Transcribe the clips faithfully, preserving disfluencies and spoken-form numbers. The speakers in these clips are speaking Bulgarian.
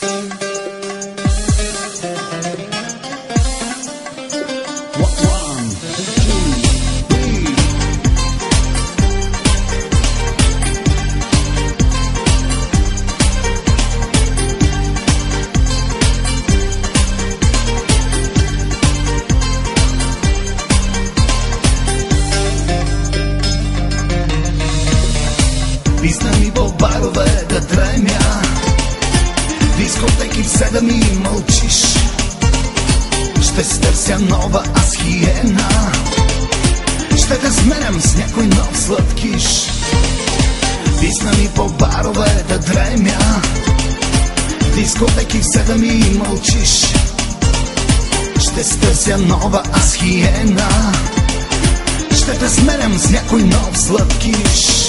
Писна ми по барове да дремя, дискотеки в седем и мълчиш. Ще се търся нова аз хиена, ще те сменям с някой нов сладкиш. Писна ми по барове да дремя, дискотеки в седем и мълчиш. Ще се търся нова аз хиена, ще те сменям с някой нов сладкиш.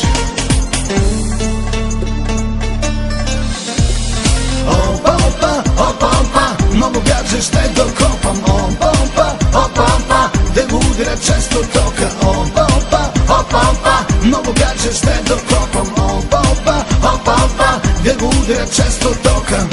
Опа, опа, опа, опа, много гадже ще докопам. Опа, опа, опа, опа, да го удря често тока. Опа, опа, опа, опа, много гадже ще докопам. Опа, опа, опа, опа, да го удря често тока.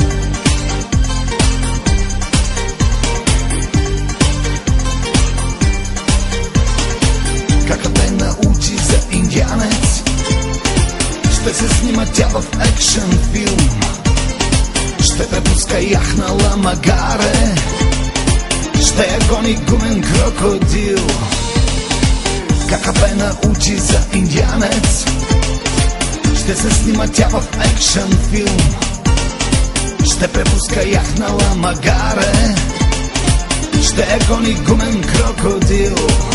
Кака те научи за индианец, ще се снима тя в екшен филм. Ще препуска яхнала магаре, ще я гони гумен крокодил. Кака бе научи за индианец, ще се снима тя в екшен филм. Ще препуска яхнала магаре, ще я гони гумен крокодил.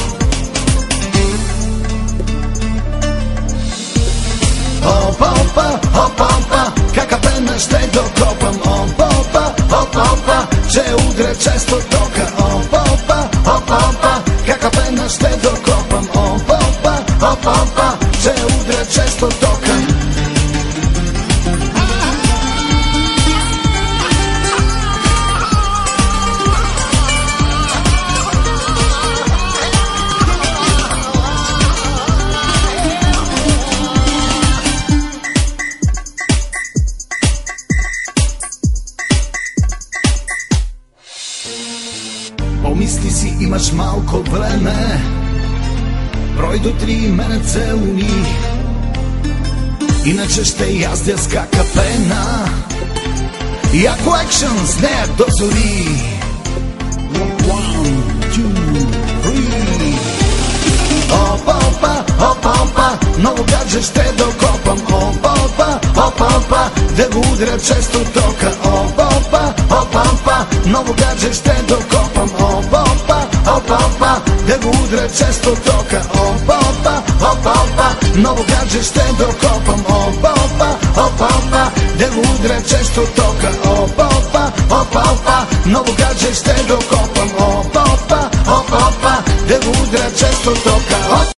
Опа, опа, опа, опа, кака пена ще докопам. Опа, опа, опа, опа, ще удря често тока. Опа, опа, опа, опа, кака пена ще докопам. Опа, опа, опа, опа, ще удря често тока. Помисли си, имаш малко време, брой до три и мене целуни, иначе ще яздя с кака пена и ако екшън с нея до зори. One, two, three. Опа, опа, опа, опа, много гадже ще докопам. Опа, опа, опа, опа, да го удря често тока. Опа, опа, опа, опа, много гадже ще докопам. Опа, опа, опа, опа, да го удря често тока. Опа, опа, опа, опа, много гадже ще докопам. Опа, опа, опа, опа, да го удря често тока. Опа, опа, опа, опа, много гадже ще докопам. Опа, опа, опа, опа, да го удря често тока.